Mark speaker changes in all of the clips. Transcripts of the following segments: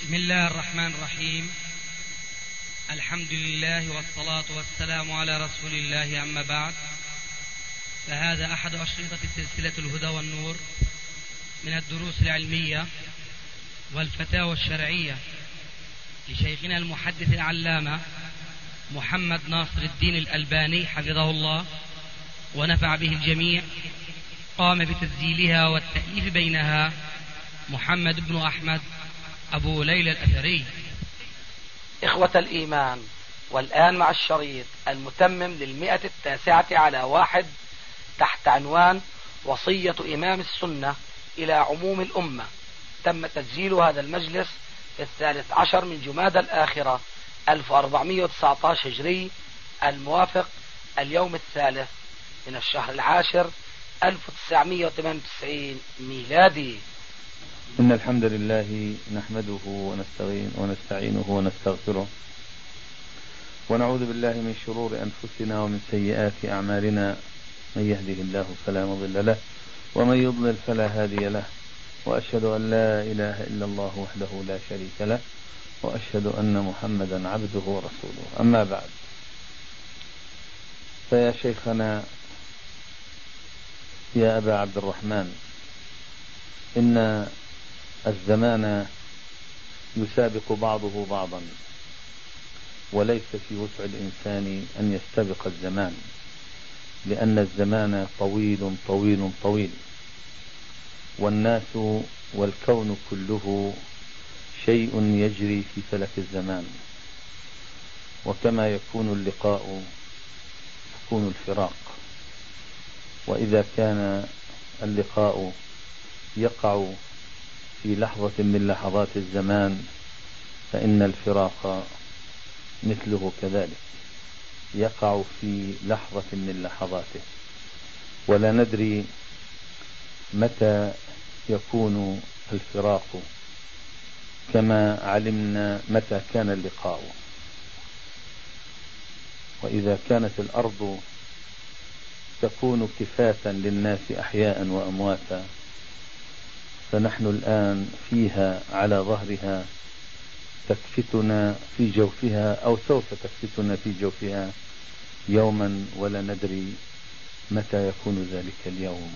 Speaker 1: بسم الله الرحمن الرحيم. الحمد لله والصلاة والسلام على رسول الله، أما بعد، فهذا أحد أشرطة سلسلة الهدى والنور من الدروس العلمية والفتاوى الشرعية لشيخنا المحدث العلامة محمد ناصر الدين الألباني حفظه الله ونفع به الجميع. قام بتسجيلها والتأليف بينها محمد بن أحمد أبو ليلى الأثري.
Speaker 2: إخوة الإيمان، والآن مع الشريط المتمم 191 تحت عنوان وصية إمام السنة إلى عموم الأمة. تم تسجيل هذا المجلس في 13 من جمادى الآخرة 1419 هجري، الموافق اليوم 3 من الشهر العاشر 1998 ميلادي.
Speaker 3: إن الحمد لله نحمده ونستعينه ونستغفره، ونعوذ بالله من شرور أنفسنا ومن سيئات أعمالنا. من يهده الله فلا مضل له، ومن يضلل فلا هادي له، وأشهد أن لا إله إلا الله وحده لا شريك له، وأشهد أن محمدا عبده ورسوله. أما بعد، فيا شيخنا يا أبا عبد الرحمن، إن الزمان يسابق بعضه بعضا، وليس في وسع الإنسان أن يستبق الزمان، لأن الزمان طويل طويل طويل، والناس والكون كله شيء يجري في فلك الزمان. وكما يكون اللقاء يكون الفراق، وإذا كان اللقاء يقع في لحظة من لحظات الزمان، فإن الفراق مثله كذلك يقع في لحظة من لحظاته، ولا ندري متى يكون الفراق، كما علمنا متى كان اللقاء. وإذا كانت الأرض تكون كفاة للناس أحياء وأمواتا، فنحن الآن فيها على ظهرها، تكفتنا في جوفها أو سوف تكفتنا في جوفها يوما، ولا ندري متى يكون ذلك اليوم.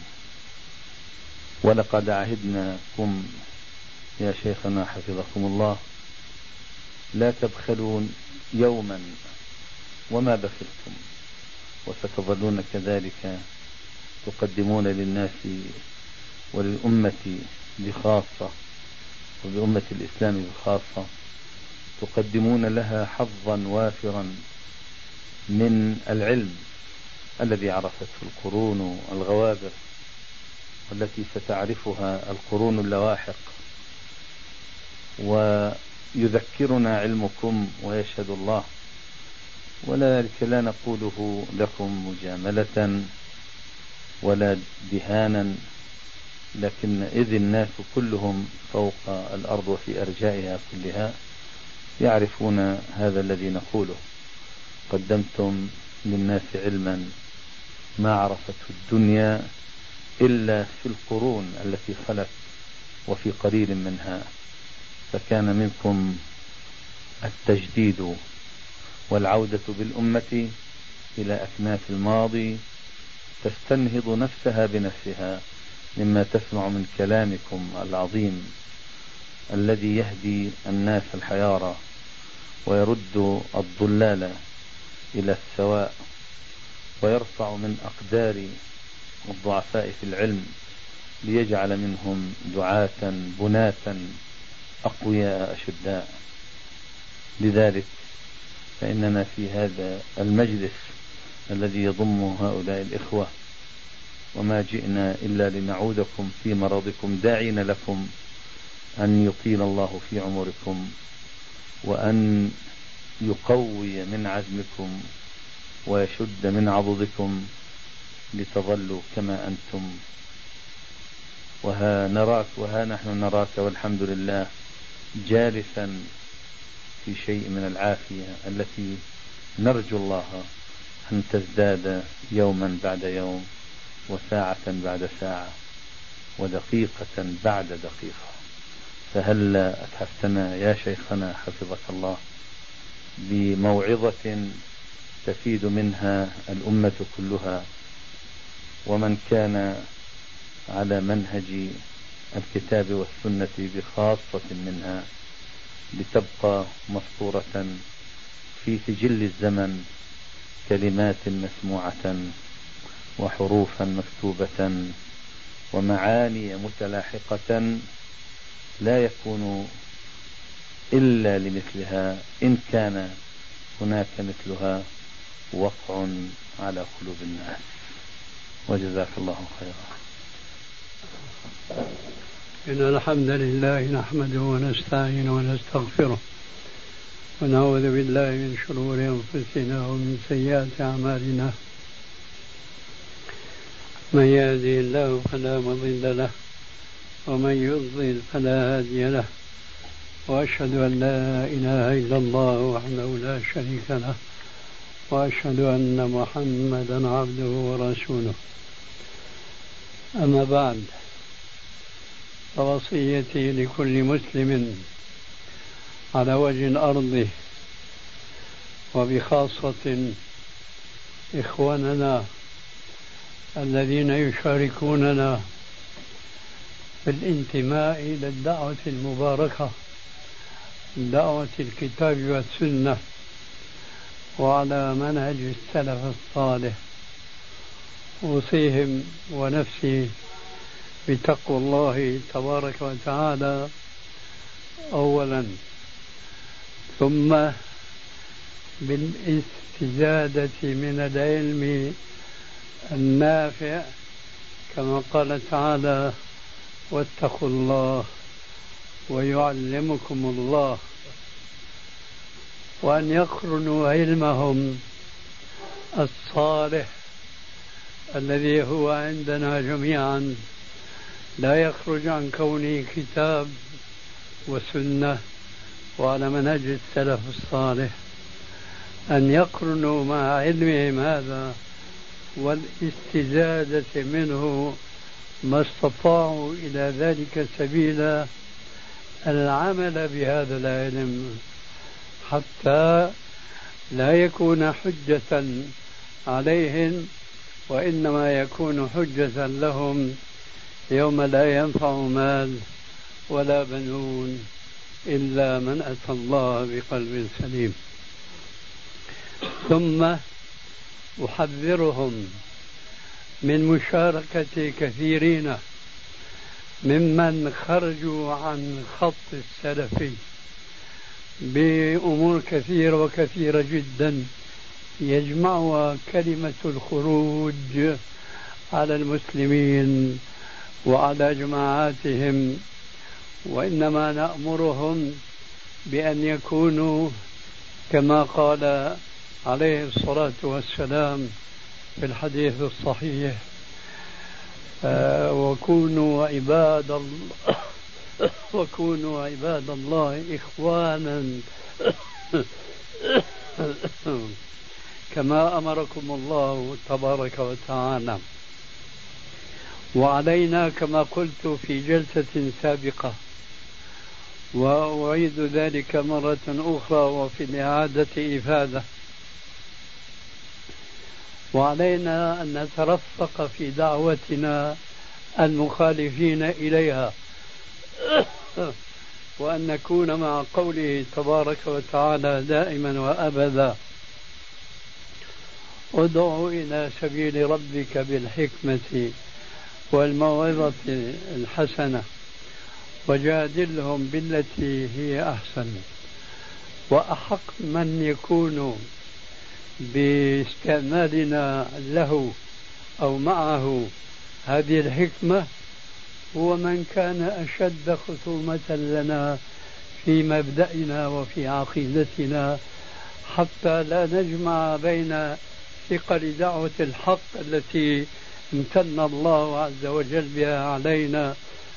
Speaker 3: ولقد عهدناكم يا شيخنا حفظكم الله لا تبخلون يوما وما بخلتم، وستظلون كذلك تقدمون للناس وللأمة بخاصة، وبأمة الإسلام بخاصة، تقدمون لها حظا وافرا من العلم الذي عرفته القرون الغوابر، والتي ستعرفها القرون اللواحق. ويذكرنا علمكم ويشهد الله، ولذلك لا نقوله لكم مجاملة ولا دهانا، لكن إذ الناس كلهم فوق الأرض وفي أرجائها كلها يعرفون هذا الذي نقوله. قدمتم للناس علما ما عرفته الدنيا إلا في القرون التي خلت وفي قليل منها، فكان منكم التجديد والعودة بالأمة إلى أكناف الماضي، تستنهض نفسها بنفسها مما تسمع من كلامكم العظيم الذي يهدي الناس الحيارى ويرد الضلال إلى السواء، ويرفع من أقدار الضعفاء في العلم ليجعل منهم دعاة بناة أقوياء أشداء. لذلك فإننا في هذا المجلس الذي يضم هؤلاء الإخوة، وما جئنا إلا لنعودكم في مرضكم، داعين لكم أن يطيل الله في عمركم، وأن يقوي من عزمكم ويشد من عضدكم لتظلوا كما أنتم. وها نحن نراك والحمد لله جالسا في شيء من العافية التي نرجو الله أن تزداد يوما بعد يوم، وساعة بعد ساعة، ودقيقة بعد دقيقة. فهل أتحفتنا يا شيخنا حفظك الله بموعظة تفيد منها الأمة كلها ومن كان على منهج الكتاب والسنة بخاصة منها، لتبقى مسطورة في سجل الزمن كلمات مسموعة وحروفا مكتوبة ومعاني متلاحقة لا يكون إلا لمثلها إن كان هناك مثلها وقع على قلوب الناس. وجزاك الله خيرا.
Speaker 4: إن الحمد لله نحمده ونستعينه ونستغفره ونعوذ بالله من شرور أنفسنا ومن سيئات أعمالنا. من يهده الله فلا مضل له ومن يضلل فلا هادي له، وأشهد أن لا إله إلا الله وحده لا شريك له، وأشهد أن محمدا عبده ورسوله. أما بعد، فوصيتي لكل مسلم على وجه الأرض وبخاصة إخواننا الذين يشاركوننا في الانتماء إلى الدعوة المباركة، دعوة الكتاب والسنة وعلى منهج السلف الصالح، أوصيهم ونفسي بتقوى الله تبارك وتعالى أولا، ثم بالاستزادة من العلم النافع كما قال تعالى: واتقوا الله ويعلمكم الله. وأن يقرنوا علمهم الصالح الذي هو عندنا جميعا لا يخرج عن كونه كتاب وسنة وعلى منهج السلف الصالح، أن يقرنوا مع علمهم هذا والاستزادة منه ما استطاعوا إلى ذلك سبيلا، العمل بهذا العلم حتى لا يكون حجة عليهم، وإنما يكون حجة لهم يوم لا ينفع مال ولا بنون إلا من أتى الله بقلب سليم. ثم أحذرهم من مشاركة كثيرين ممن خرجوا عن خط السلفي بأمور كثيرة وكثيرة جدا يجمعها كلمة الخروج على المسلمين وعلى جماعاتهم، وإنما نأمرهم بأن يكونوا كما قال عليه الصلاة والسلام في الحديث الصحيح: وكونوا عباد الله إخوانا كما أمركم الله تبارك وتعالى. وعلينا كما قلت في جلسة سابقة وأعيد ذلك مرة أخرى وفي الإعادة إفادة، وعلينا أن نترفق في دعوتنا المخالفين إليها، وأن نكون مع قوله تبارك وتعالى دائما وأبدا: ادع إلى سبيل ربك بالحكمة والموعظة الحسنة وجادلهم بالتي هي أحسن. وأحق من يكون باستعمالنا له أو معه هذه الحكمة هو من كان أشد خصومة لنا في مبدأنا وفي عقيدتنا، حتى لا نجمع بين ثقل دعوة الحق التي امتن الله عز وجل بها علينا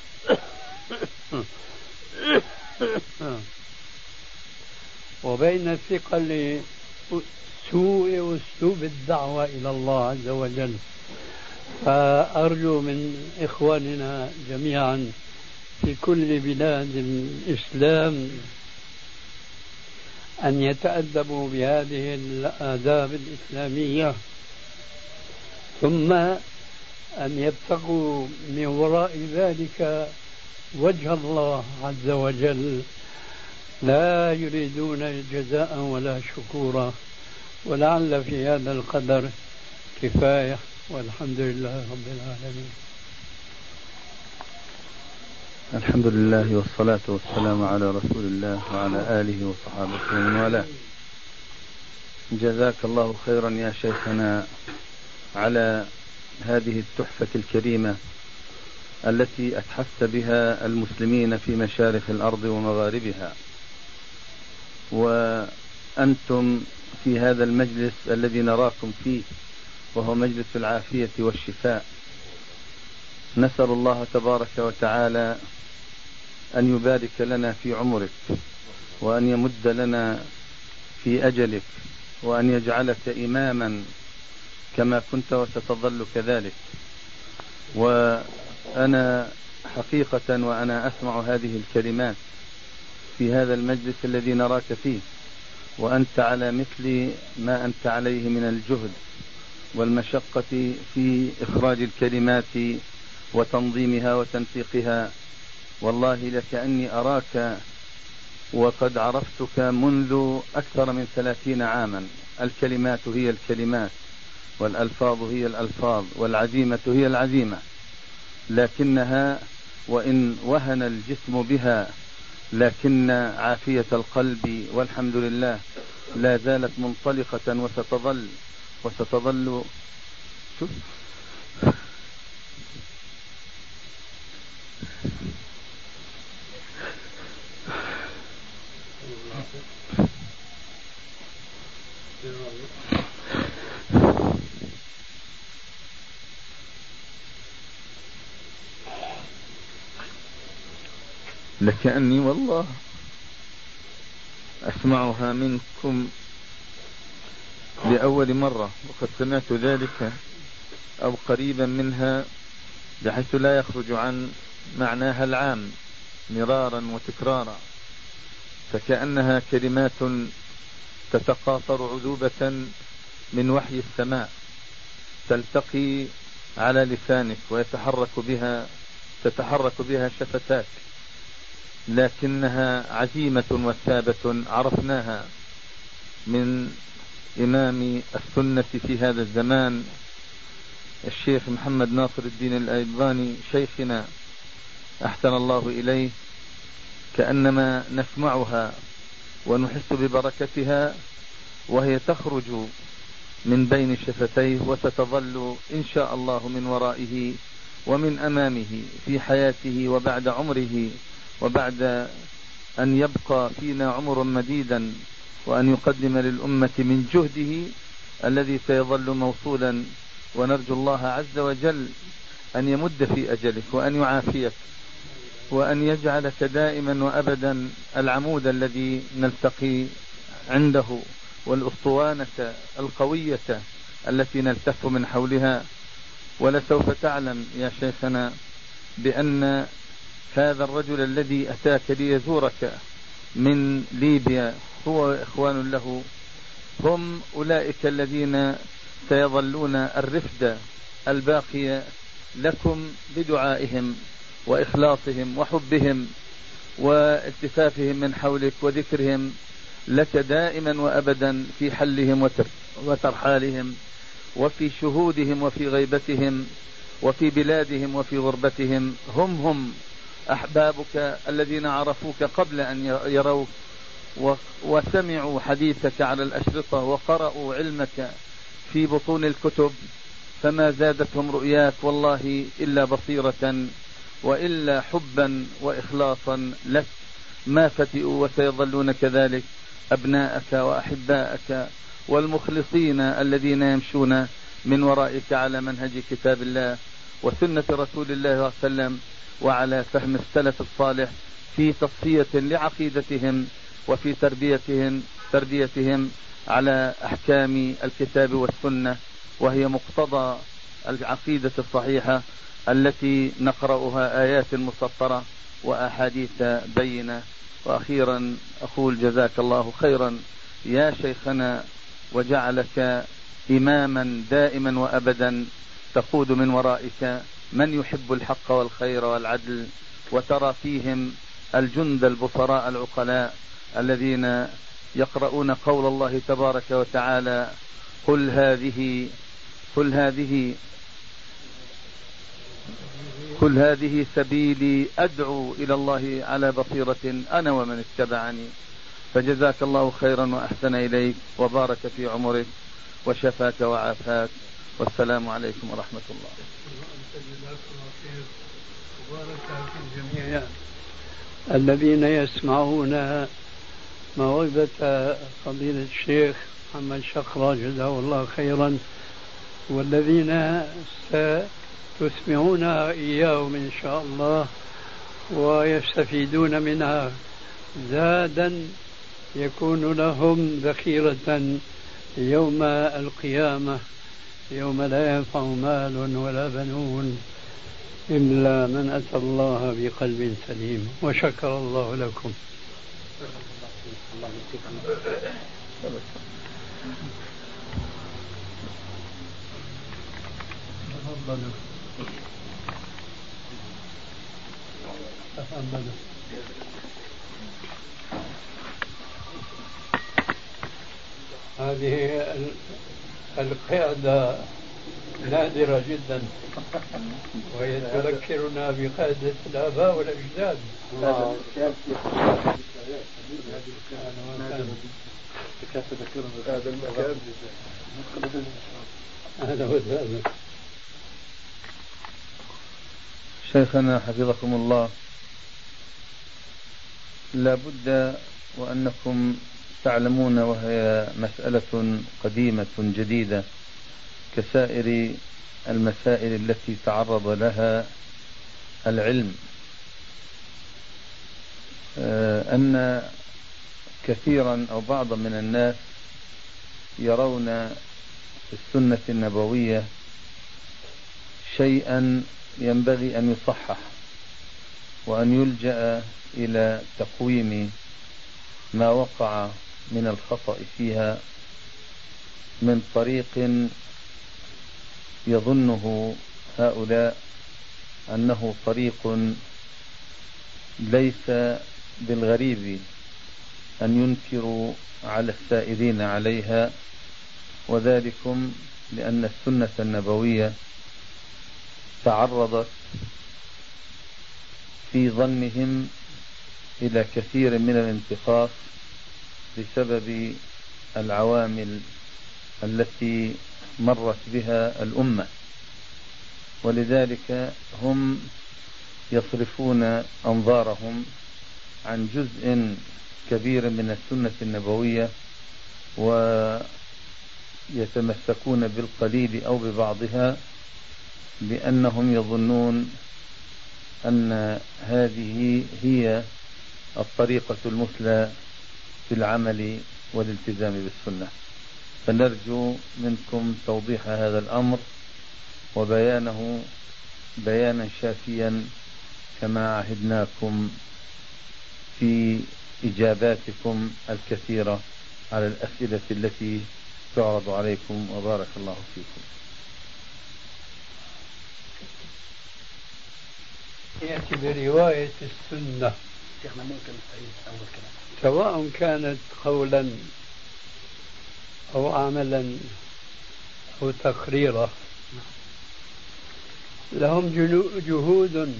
Speaker 4: وبين ثقل سوء أسلوب الدعوة إلى الله عز وجل. فأرجو من إخواننا جميعا في كل بلاد الإسلام أن يتأدبوا بهذه الآداب الإسلامية، ثم أن يبتغوا من وراء ذلك وجه الله عز وجل، لا يريدون جزاء ولا شكورا. ولعل في هذا القدر كفاية، والحمد لله رب العالمين.
Speaker 3: الحمد لله والصلاة والسلام على رسول الله وعلى آله وصحابته ومن والاه. جزاك الله خيرا يا شيخنا على هذه التحفة الكريمة التي أتحفت بها المسلمين في مشارق الأرض ومغاربها، وأنتم في هذا المجلس الذي نراكم فيه وهو مجلس العافية والشفاء. نسأل الله تبارك وتعالى أن يبارك لنا في عمرك، وأن يمد لنا في أجلك، وأن يجعلك إماما كما كنت وستظل كذلك. وأنا حقيقة وأنا أسمع هذه الكلمات في هذا المجلس الذي نراك فيه، وأنت على مثل ما أنت عليه من الجهد والمشقة في إخراج الكلمات وتنظيمها وتنسيقها، والله لكأني أراك وقد عرفتك منذ أكثر من 30 عاما. الكلمات هي الكلمات، والألفاظ هي الألفاظ، والعزيمة هي العزيمة، لكنها وإن وهن الجسم بها لكن عافية القلب والحمد لله لا زالت منطلقة وستظل شوف لكأني والله أسمعها منكم لأول مرة، وقد سمعت ذلك أو قريبا منها بحيث لا يخرج عن معناها العام مرارا وتكرارا، فكأنها كلمات تتقاطر عذوبة من وحي السماء تلتقي على لسانك تتحرك بها شفتاك، لكنها عزيمة وثابة عرفناها من إمام السنة في هذا الزمان الشيخ محمد ناصر الدين الألباني شيخنا أحسن الله إليه، كأنما نسمعها ونحس ببركتها وهي تخرج من بين شفتيه، وستظل إن شاء الله من ورائه ومن أمامه في حياته وبعد عمره، وبعد أن يبقى فينا عمر مديدا، وأن يقدم للأمة من جهده الذي سيظل موصولا. ونرجو الله عز وجل أن يمد في أجلك، وأن يعافيك، وأن يجعلك دائما وأبدا العمود الذي نلتقي عنده، والأسطوانة القوية التي نلتف من حولها. ولسوف تعلم يا شيخنا بأن هذا الرجل الذي أتاك ليزورك من ليبيا هو إخوان له، هم أولئك الذين سيظلون الرفد الباقي لكم بدعائهم وإخلاصهم وحبهم والتفافهم من حولك، وذكرهم لك دائما وأبدا في حلهم وترحالهم، وفي شهودهم وفي غيبتهم، وفي بلادهم وفي غربتهم. هم أحبابك الذين عرفوك قبل أن يروك، وسمعوا حديثك على الأشرطة، وقرأوا علمك في بطون الكتب، فما زادتهم رؤياك والله إلا بصيرة وإلا حبا وإخلاصا لك. ما فتئوا وسيظلون كذلك أبناءك وأحباءك والمخلصين الذين يمشون من ورائك على منهج كتاب الله وسنة رسول الله صلى الله عليه وسلم، وعلى فهم السلف الصالح في تصفية لعقيدتهم وفي تربيتهم على أحكام الكتاب والسنة، وهي مقتضى العقيدة الصحيحة التي نقرأها آيات مسطرة وأحاديث بينة. وأخيرا أقول جزاك الله خيرا يا شيخنا، وجعلك إماما دائما وأبدا تقود من ورائك من يحب الحق والخير والعدل، وترى فيهم الجند البصراء العقلاء الذين يقرؤون قول الله تبارك وتعالى: قل هذه سبيلي أدعو إلى الله على بصيرة أنا ومن اتبعني. فجزاك الله خيرا وأحسن إليك وبارك في عمرك وشفاك وعافاك، والسلام عليكم ورحمة الله.
Speaker 4: وبارك في الجميع الذين يسمعون موعظة فضيلة الشيخ محمد شقرة جزاه الله خيرا، والذين ستسمعونها إياهم إن شاء الله ويستفيدون منها زادا يكون لهم ذخيرة يوم القيامة، يوم لا ينفع مال ولا بنون إلا من أتى الله بقلب سليم. وشكر الله لكم. هذه القيادة نادرة جدا، وهي تذكرنا بقيادة الآباء والأجداد.
Speaker 3: شيخنا حفظكم الله، لا بد وأنكم تعلمون، وهي مسألة قديمة جديدة كسائر المسائل التي تعرض لها العلم، أن كثيرا أو بعضا من الناس يرون في السنة النبوية شيئا ينبغي أن يصحح، وأن يلجأ إلى تقويم ما وقع من الخطأ فيها من طريق يظنه هؤلاء أنه طريق ليس بالغريب أن ينكروا على السائرين عليها، وذلكم لأن السنة النبوية تعرضت في ظنهم إلى كثير من الانتقاص بسبب العوامل التي مرت بها الأمة، ولذلك هم يصرفون أنظارهم عن جزء كبير من السنة النبوية ويتمسكون بالقليل أو ببعضها، لأنهم يظنون أن هذه هي الطريقة المثلى في العمل والالتزام بالسنة. فنرجو منكم توضيح هذا الأمر وبيانه بيانا شافيا كما عهدناكم في إجاباتكم الكثيرة على الأسئلة التي تعرض عليكم، وبارك الله فيكم.
Speaker 4: يأتي برواية السنة سواء كانت قولا أو عملا أو تقريرا، لهم جهود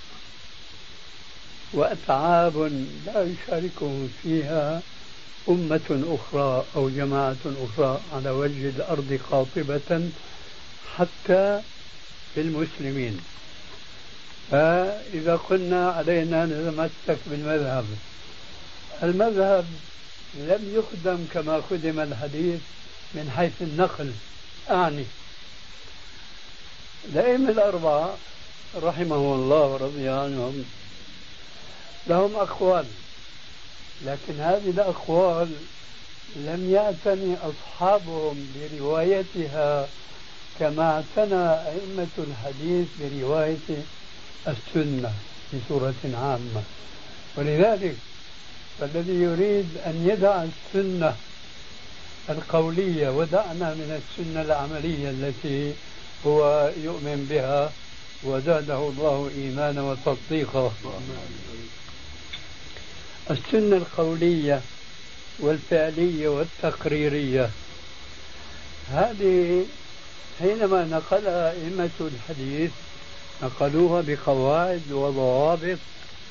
Speaker 4: وأتعاب لا يشاركهم فيها أمة أخرى أو جماعة أخرى على وجه الأرض قاطبة حتى في المسلمين. فإذا قلنا علينا نتمسك بالمذهب، المذهب لم يخدم كما خدم الحديث من حيث النقل. أعني الأئمة الأربعة رحمهم الله ورضي عنهم لهم أقوال، لكن هذه الأقوال لم يعتني أصحابهم بروايتها كما اعتنى أئمة الحديث برواية السنة. بصورة عامة. ولذلك فالذي يريد أن يدع السنة القولية ودعنا من السنة العملية التي هو يؤمن بها وزاده الله إيمانا وتصديقا. السنة القولية والفعلية والتقريرية هذه حينما نقلها أئمة الحديث نقلوها بقواعد وضوابط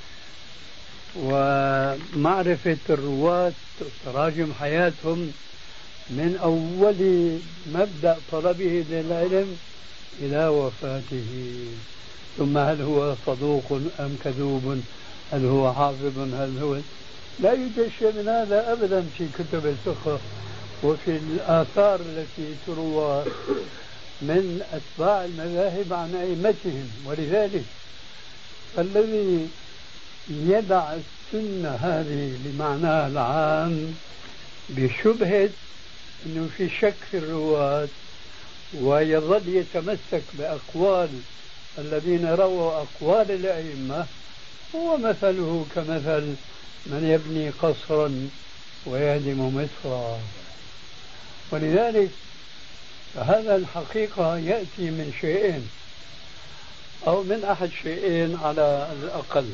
Speaker 4: ومعرفة الرواة تراجم حياتهم من أول مبدأ طلبه للعلم إلى وفاته، ثم هل هو صدوق أم كذوب، هل هو حافظ، هل هو لا يوجد شيء من هذا أبدا في كتب الفقه وفي الآثار التي تروى من أتباع المذاهب عن أئمتهم. ولذلك الذي يدع السنة هذه بمعناها العام بشبهة أنه في شك في الرواة ويظل يتمسك بأقوال الذين رووا أقوال الأئمة هو مثله كمثل من يبني قصرا ويهدم مصرا. ولذلك هذا الحقيقة يأتي من شيئين أو من أحد شيئين على الأقل.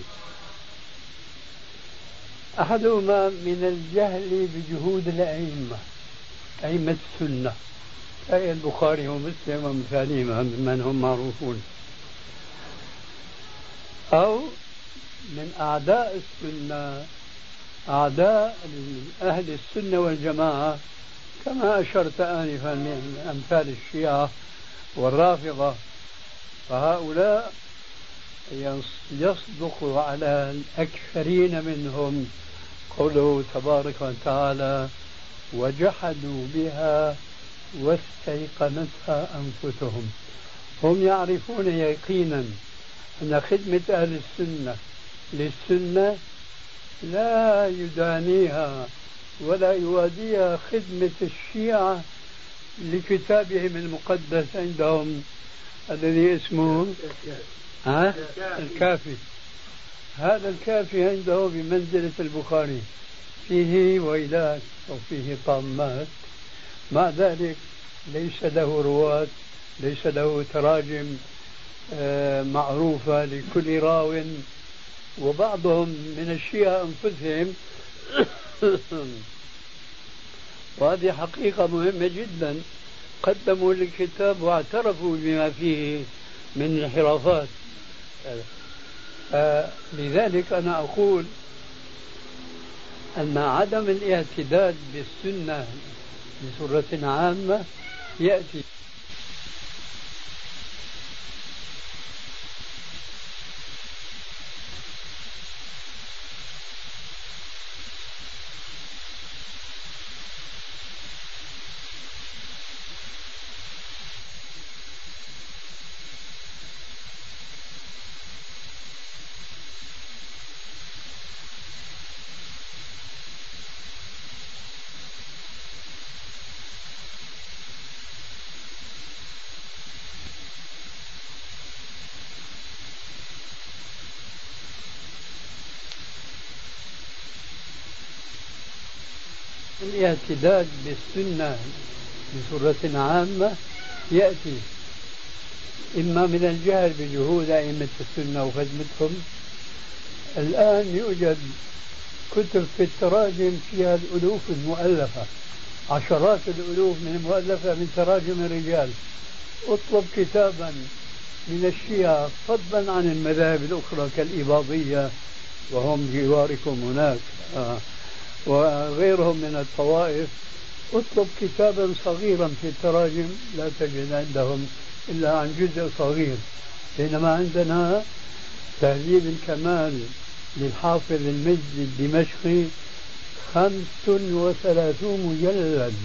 Speaker 4: أحدهما من الجهل بجهود الأئمة، أئمة السنة أي البخاري ومسلم ومثالهما من هم معروفون، أو من أعداء السنة، أعداء أهل السنة والجماعة كما أشرت آنفا من أمثال الشيعة والرافضة. فهؤلاء يصدق على الأكثرين منهم قوله تبارك وتعالى وجحدوا بها واستيقنتها أنفسهم. هم يعرفون يقينا أن خدمة أهل السنة للسنة لا يدانيها ولا يواديها خدمة الشيعة لكتابهم المقدس عندهم الذي اسمه الكافي. هذا الكافي عنده بمنزلة البخاري، فيه ويلات وفيه طامات، مع ذلك ليس له رواة، ليس له تراجم معروفة لكل راو. وبعضهم من الشيعة أنفسهم وهذه حقيقة مهمة جدا قدموا للكتاب واعترفوا بما فيه من انحرافات. لذلك أنا أقول أن عدم الاعتداد بالسنة بصورة عامة يأتي الاعتداد بالسنة بصورة عامة يأتي إما من الجهل بجهود أئمة السنة وخدمتهم. الآن يوجد كتب في التراجم فيها الألوف المؤلفة، عشرات الألوف من المؤلفة من تراجم الرجال. اطلب كتابا من الشيعة فضلا عن المذاهب الأخرى كالإباضية وهم جواركم هناك وغيرهم من الطوائف، اطلب كتابا صغيرا في التراجم لا تجد عندهم إلا عن جزء صغير، بينما عندنا تهذيب الكمال للحافظ المجد الدمشقي 35 مجلد،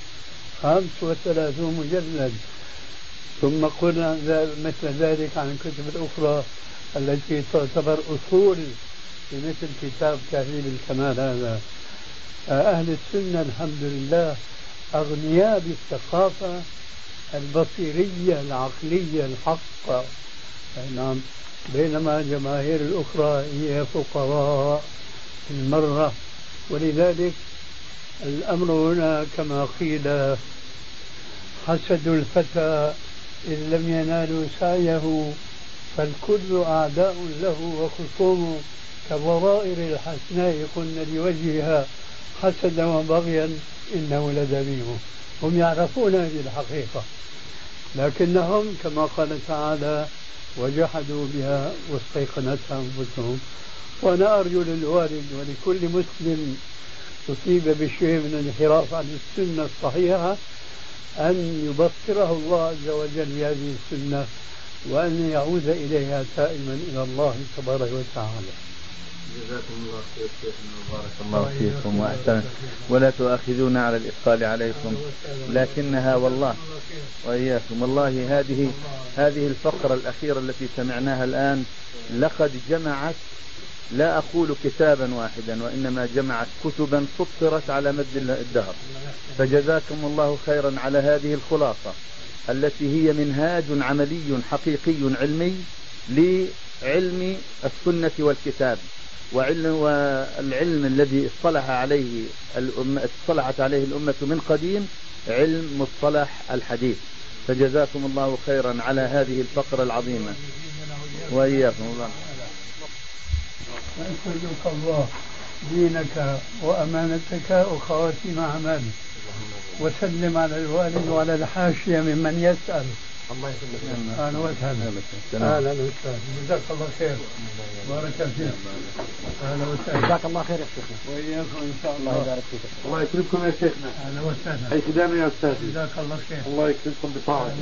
Speaker 4: 35 مجلد. ثم قلنا مثل ذلك عن الكتب الأخرى التي تعتبر أصول في مثل كتاب تهذيب الكمال هذا. أهل السنة الحمد لله أغنياء بالثقافة البصيرية العقلية الحقة. نعم. بينما جماهير الأخرى هي فقراء المرة. ولذلك الأمر هنا كما قيل حسد الفتى إن لم ينالوا سعيه فالكل أعداء له وخصوم كضرائر الحسناء قلنا لوجهها حسدا وبغيا إنه لذميم. هم يعرفون هذه الحقيقة لكنهم كما قال تعالى وجحدوا بها واستيقنتها أنفسهم. وأنا أرجو للوالد ولكل مسلم أصيب بشيء من الانحراف عن السنة الصحيحة أن يبصره الله عز وجل بهذه السنة وأن يعود إليها تائما إلى الله تبارك وتعالى.
Speaker 3: جزاكم الله خير شيخنا وبارك الله فيكم وأحسن، ولا تؤاخذونا على الإثقال عليكم، لكنها والله وإياكم والله هذه الفقرة الأخيرة التي سمعناها الآن لقد جمعت لا أقول كتابا واحدا وإنما جمعت كتبا سطرت على مد الدهر. فجزاكم الله خيرا على هذه الخلاصة التي هي منهاج عملي حقيقي علمي لعلم السنة والكتاب والعلم الذي اصطلحت عليه الأمة من قديم، علم مصطلح الحديث. فجزاكم الله خيرا على هذه الفقرة العظيمة وإياكم الله.
Speaker 4: أسألك الله دينك وأمانتك وخواتيم أعمالك، وسلم على الوالد وعلى الحاشية ممن يسأل.
Speaker 3: الله يسلمك.
Speaker 4: أهلا وسهلا. أهلا وسهلا. جزاك الله خير. بارك فيك. أهلا وسهلا.
Speaker 2: جزاك الله خير يا شيخنا.
Speaker 4: وإياكم إن شاء الله.
Speaker 2: الله يبارك فيك.
Speaker 3: الله يكرمكم يا شيخنا.
Speaker 4: أهلا وسهلا.
Speaker 3: حيث دائما يا أستاذ.
Speaker 4: جزاك الله خير.
Speaker 3: الله يكرمكم بطاعته.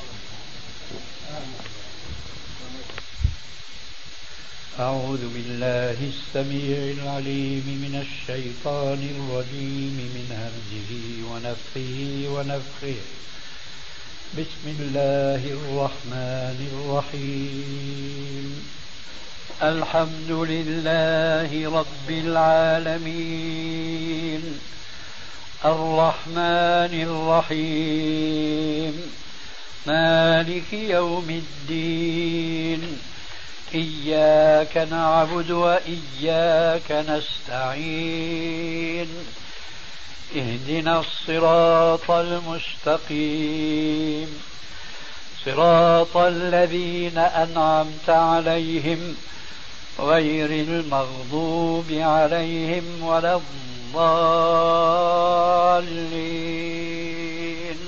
Speaker 4: أعوذ بالله السميع العليم من الشيطان الرجيم من همزه ونفخه ونفخه. بسم الله الرحمن الرحيم. الحمد لله رب العالمين الرحمن الرحيم مالك يوم الدين إياك نعبد وإياك نستعين اهدنا الصراط المستقيم صراط الذين أنعمت عليهم غير المغضوب عليهم ولا الضالين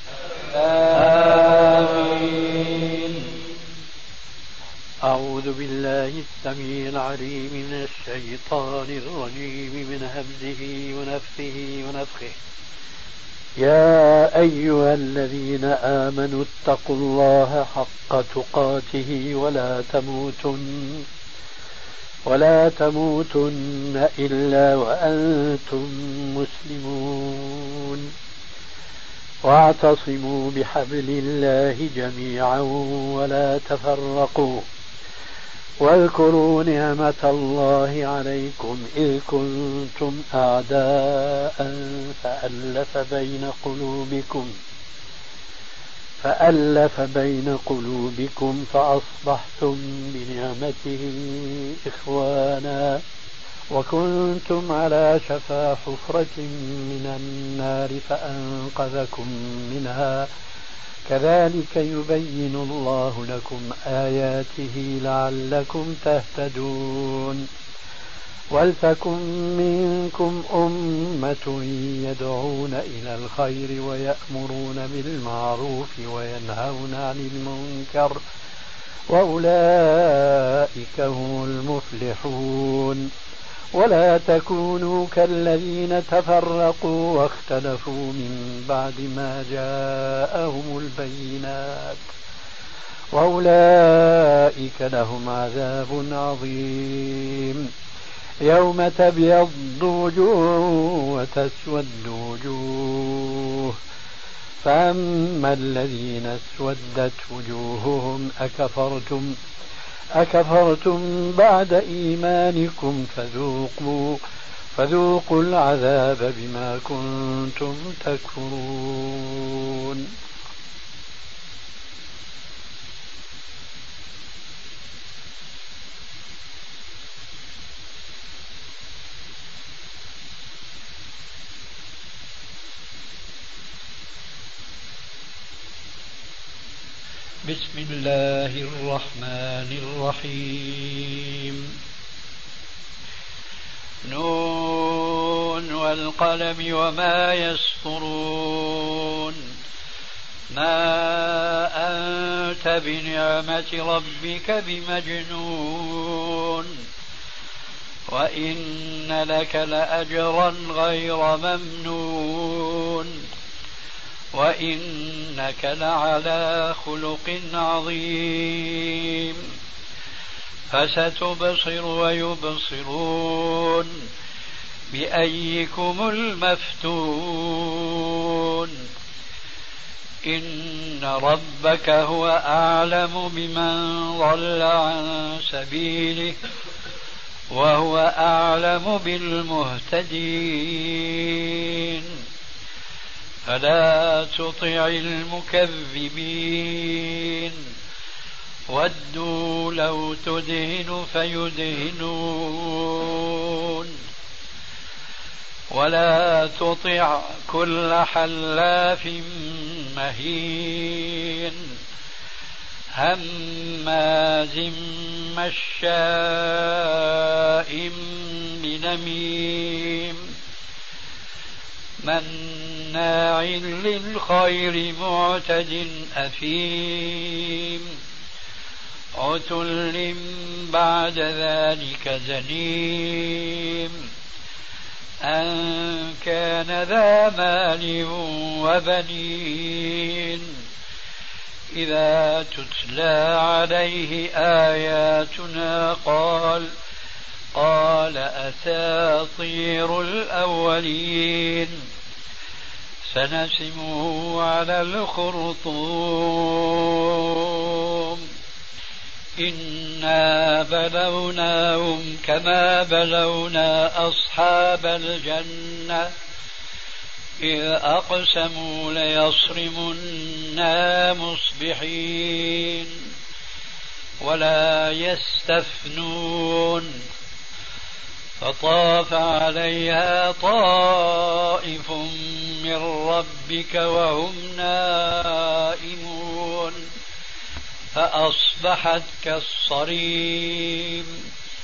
Speaker 4: آمين. أعوذ بالله السميع العليم من الشيطان الرجيم من همزه ونفثه ونفخه. يا أيها الذين آمنوا اتقوا الله حق تقاته ولا تموتن إلا وأنتم مسلمون واعتصموا بحبل الله جميعا ولا تفرقوا واذكروا نعمة الله عليكم إذ كنتم أعداء فألف بين قلوبكم فأصبحتم بنعمته إخوانا وكنتم على شفا حفرة من النار فأنقذكم منها كذلك يبين الله لكم آياته لعلكم تهتدون. ولتكن منكم أمة يدعون إلى الخير ويأمرون بالمعروف وينهون عن المنكر وأولئك هم المفلحون. ولا تكونوا كالذين تفرقوا واختلفوا من بعد ما جاءهم البينات وأولئك لهم عذاب عظيم. يوم تبيض وجوه وتسود وجوه فأما الذين اسودت وجوههم أكفرتم بعد إيمانكم فذوقوا العذاب بما كنتم تكفرون. بسم الله الرحمن الرحيم نون والقلم وما يسطرون ما أنت بنعمة ربك بمجنون وإن لك لأجرا غير ممنون وإنك لعلى خلق عظيم فستبصر ويبصرون بأيكم المفتون إن ربك هو أعلم بمن ضل عن سبيله وهو أعلم بالمهتدين فلا تطع المكذبين ودوا لو تدهن فيدهنون ولا تطع كل حلاف مهين هماز مشاء بنميم مناع للخير معتد أثيم عتل بعد ذلك زنيم أن كان ذا مال وبنين إذا تتلى عليه آياتنا قال أساطير الأولين سنسمه على الخرطوم إنا بلوناهم كما بلونا أصحاب الجنة إذ أقسموا ليصرمنا مصبحين ولا يستثنون فطاف عليها طائف من ربك وهم نائمون فأصبحت كالصريم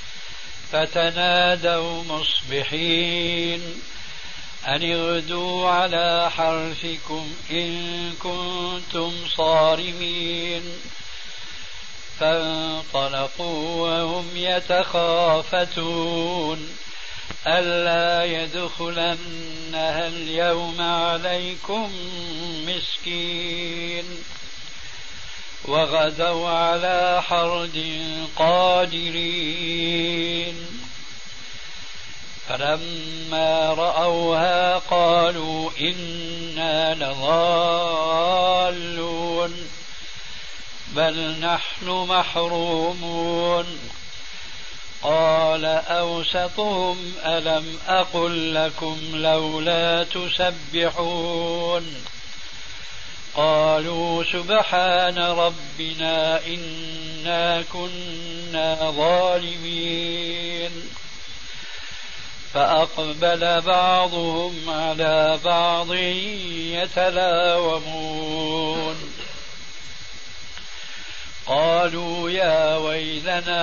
Speaker 4: فتنادوا مصبحين أن اغدوا على حرثكم إن كنتم صارمين فانطلقوا وهم يتخافتون ألا يدخلنها اليوم عليكم مسكين وغدوا على حرد قادرين فلما رأوها قالوا إنا لضالون بل نحن محرومون قال أوسطهم ألم أقل لكم لولا تسبحون قالوا سبحان ربنا إنا كنا ظالمين فأقبل بعضهم على بعض يتلاومون قالوا يا ويلنا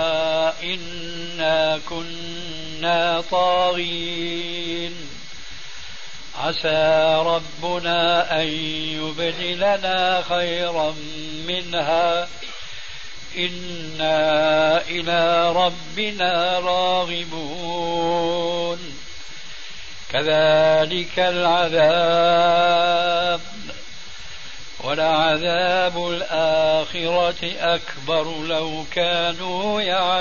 Speaker 4: إنا كنا طاغين عسى ربنا أن يبدلنا خيرا منها إنا إلى ربنا راغبون كذلك العذاب ولعذاب الآخرة أكبر لو كانوا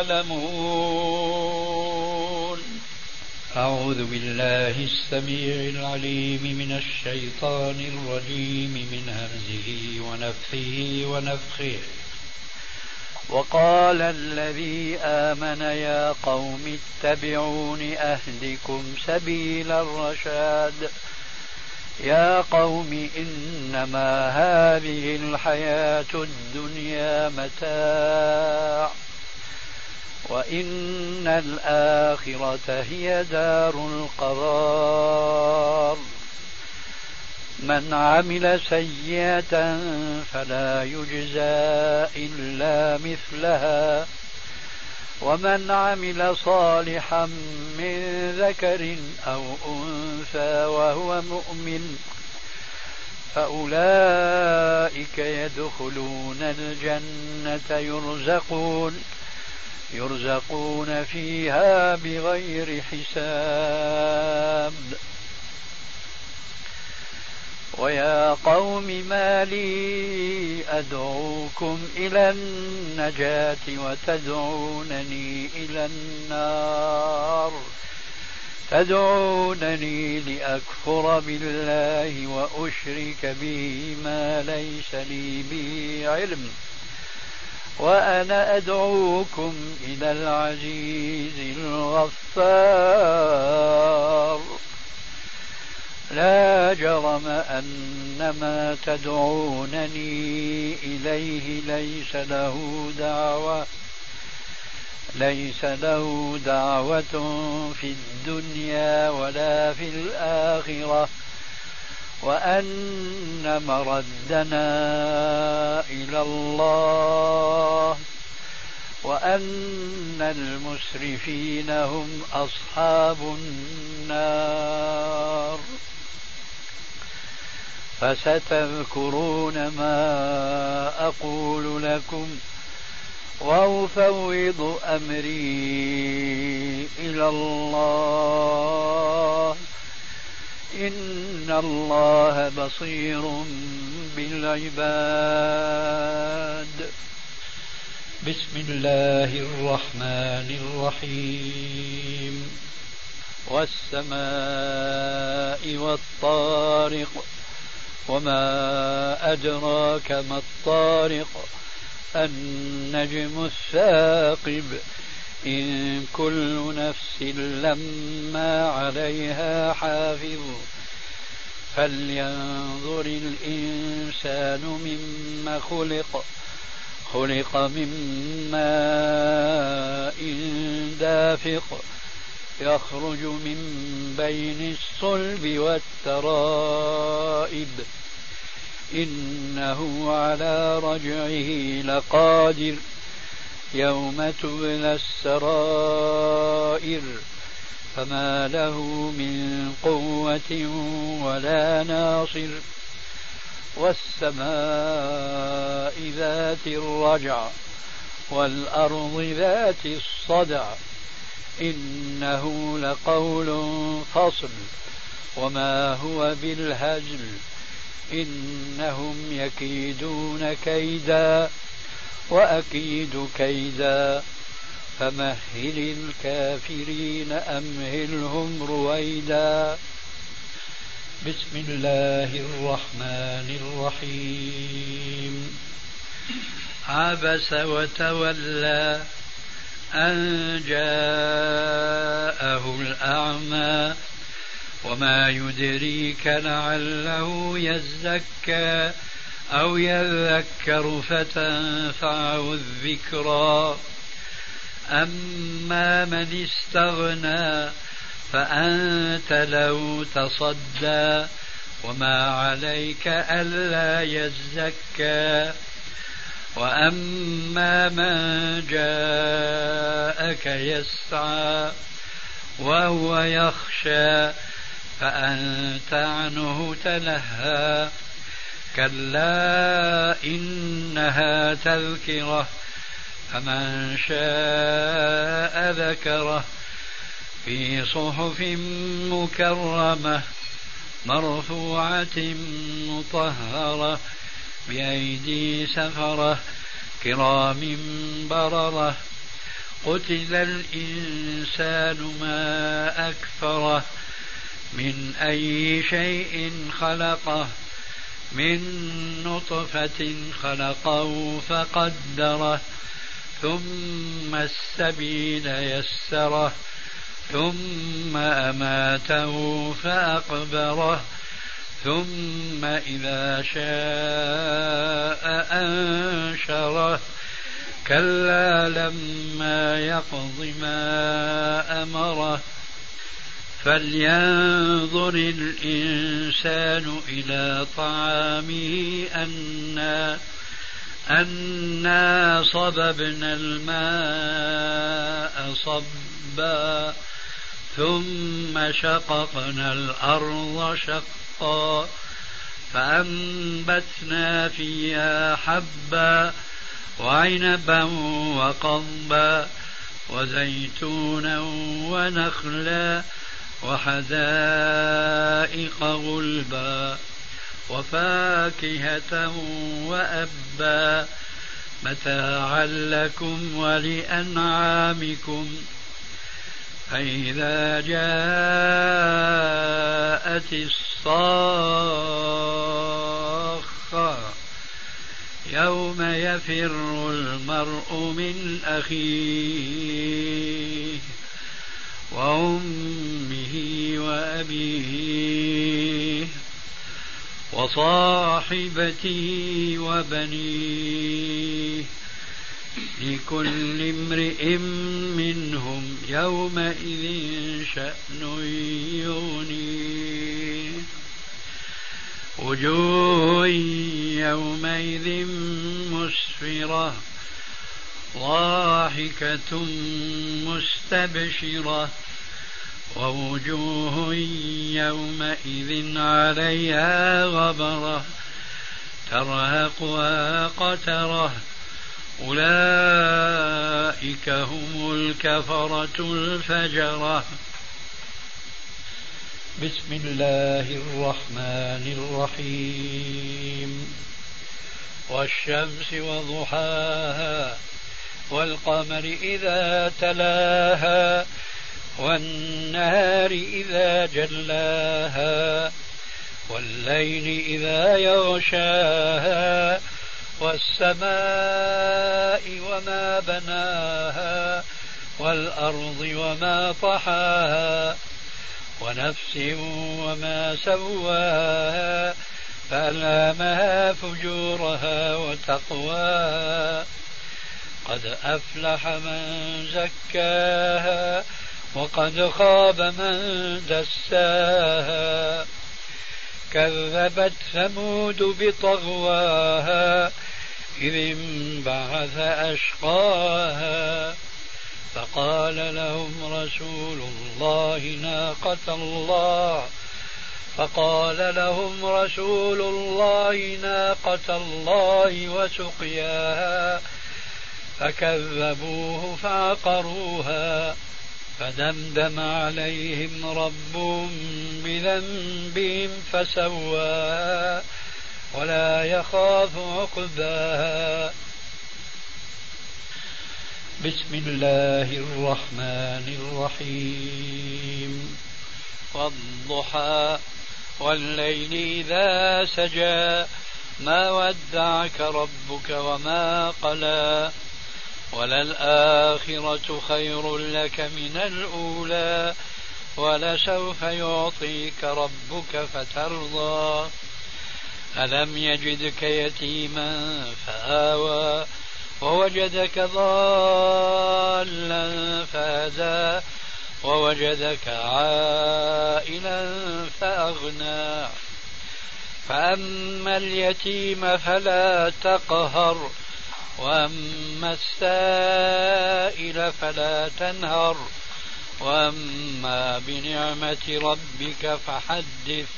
Speaker 4: يعلمون أعوذ بالله السميع العليم من الشيطان الرجيم من همزه ونفثه ونفخه وقال الذي آمن يا قوم اتبعون أهدكم سبيل الرشاد يا قوم إنما هذه الحياة الدنيا متاع وإن الآخرة هي دار القرار من عمل سيئة فلا يجزى إلا مثلها ومن عمل صالحا من ذكر أو أنثى وهو مؤمن فأولئك يدخلون الجنة يرزقون فيها بغير حساب. ويا قوم ما لي أدعوكم إلى النجاة وتدعونني إلى النار تدعونني لأكفر بالله وأشرك به ما ليس لي به علم وأنا أدعوكم إلى العزيز الغفار. لا جرم أن ما تدعونني إليه ليس له دعوة في الدنيا ولا في الآخرة وأن مردنا إلى الله وأن المسرفين هم أصحاب النار. فستذكرون ما أقول لكم وأفوض أمري إلى الله إن الله بصير بالعباد. بسم الله الرحمن الرحيم. والسماء والطارق وما أدراك ما الطارق النجم الثاقب إن كل نفس لما عليها حافظ فلينظر الإنسان مما خلق من ماء دافق يخرج من بين الصلب والترائب إنه على رجعه لقادر يوم تبلى السرائر فما له من قوة ولا ناصر. والسماء ذات الرجع والأرض ذات الصدع إنه لقول فصل وما هو بالهزل إنهم يكيدون كيدا وأكيد كيدا فمهل الكافرين أمهلهم رويدا. بسم الله الرحمن الرحيم. عبس وتولى أن جاءه الأعمى وما يدريك لعله يزكى أو يذكر فتنفعه الذكرى. أما من استغنى فأنت له تصدى وما عليك ألا يزكى. وأما من جاءك يسعى وهو يخشى فأنت عنه تلهى. كلا إنها تذكرة فمن شاء ذكره في صحف مكرمة مرفوعة مطهرة بأيدي سفرة كرام بررة. قتل الإنسان ما أكفره من أي شيء خلقه من نطفة خلقه فقدره ثم السبيل يسره ثم أماته فأقبره ثم إذا شاء أنشره. كلا لما يقض ما أمره فلينظر الإنسان إلى طعامه أنا صببنا الماء صبا ثم شققنا الأرض شقا فأنبتنا فيها حبا وعنبا وقضبا وزيتونا ونخلا وحدائق غلبا وفاكهة وأبا متاعا لكم ولأنعامكم فإذا جاءت الصاخة يوم يفر المرء من أخيه وأمه وأبيه وصاحبته وبنيه لكل امرئ منهم يومئذ شأن يغنيه وجوه يومئذ مسفرة ضاحكة مستبشرة ووجوه يومئذ عليها غبرة ترهقها قترة أولئك هم الكفرة الفجرة. بسم الله الرحمن الرحيم والشمس وضحاها والقمر إذا تلاها والنهار إذا جلاها والليل إذا يغشاها والسماء وما بناها والأرض وما طحاها ونفس وما سواها فألهمها فجورها وتقواها قد أفلح من زكاها وقد خاب من دساها كذبت ثمود بطغواها إذ انبعث أشقاها فقال لهم رسول الله ناقة الله وسقياها فكذبوه فعقروها فدمدم عليهم ربهم بذنبهم فسواها ولا يخاف عقباها. بسم الله الرحمن الرحيم والضحى والليل إذا سجى ما ودعك ربك وما قلى وللآخرة خير لك من الأولى ولسوف يعطيك ربك فترضى ألم يجدك يتيما فآوى ووجدك ضالا فهدى ووجدك عائلا فأغنى فأما اليتيم فلا تقهر وأما السائل فلا تنهر وأما بنعمة ربك فحدث.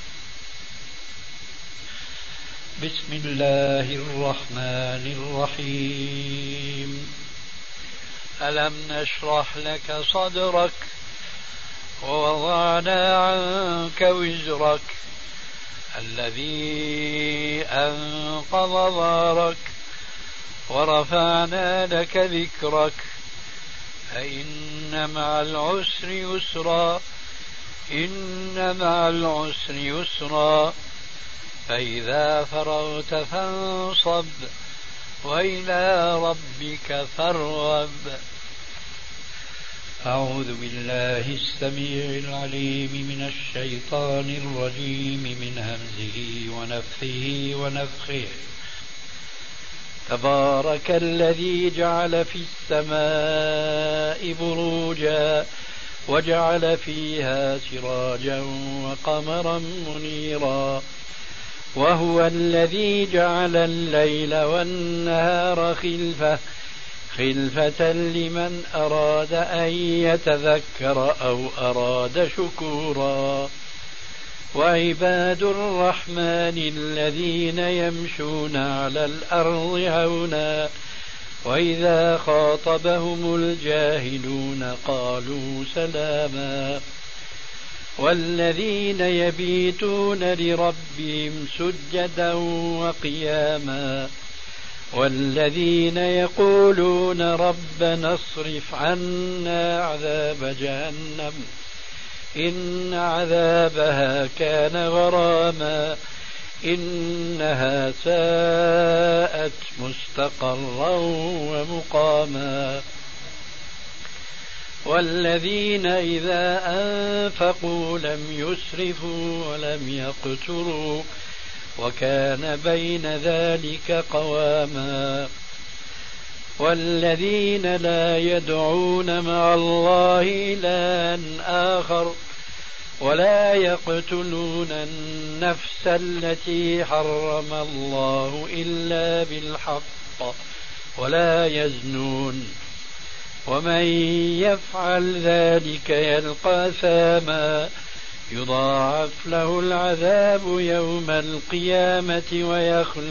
Speaker 4: بسم الله الرحمن الرحيم ألم نشرح لك صدرك ووضعنا عنك وزرك الذي أنقض ظهرك ورفعنا لك ذكرك فإن مع العسر يسرا فإذا فرغت فانصب وإلى ربك فارغب. أعوذ بالله السميع العليم من الشيطان الرجيم من همزه ونفثه ونفخه. تبارك الذي جعل في السماء بروجا وجعل فيها سراجا وقمرا منيرا وهو الذي جعل الليل والنهار خلفة لمن أراد أن يتذكر أو أراد شكورا وعباد الرحمن الذين يمشون على الأرض هونا وإذا خاطبهم الجاهلون قالوا سلاما والذين يبيتون لربهم سجدا وقياما والذين يقولون ربنا اصرف عنا عذاب جهنم إن عذابها كان غراما إنها ساءت مستقرا ومقاما والذين إذا أنفقوا لم يسرفوا ولم يقتروا وكان بين ذلك قواما والذين لا يدعون مع الله إلها آخر ولا يقتلون النفس التي حرم الله إلا بالحق ولا يزنون ومن يفعل ذلك يلقى أثاما يضاعف له العذاب يوم القيامة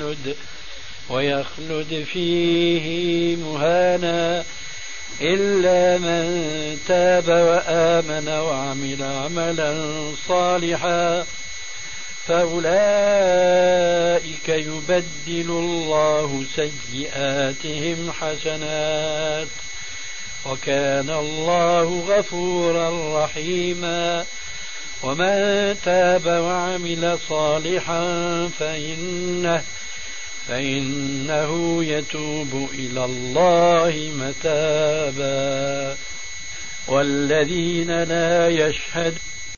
Speaker 4: ويخلد فيه مهانا إلا من تاب وآمن وعمل عملا صالحا فأولئك يبدل الله سيئاتهم حسنات وكان الله غفورا رحيما ومن تاب وعمل صالحا فإنه يتوب إلى الله متابا والذين لا يشهدون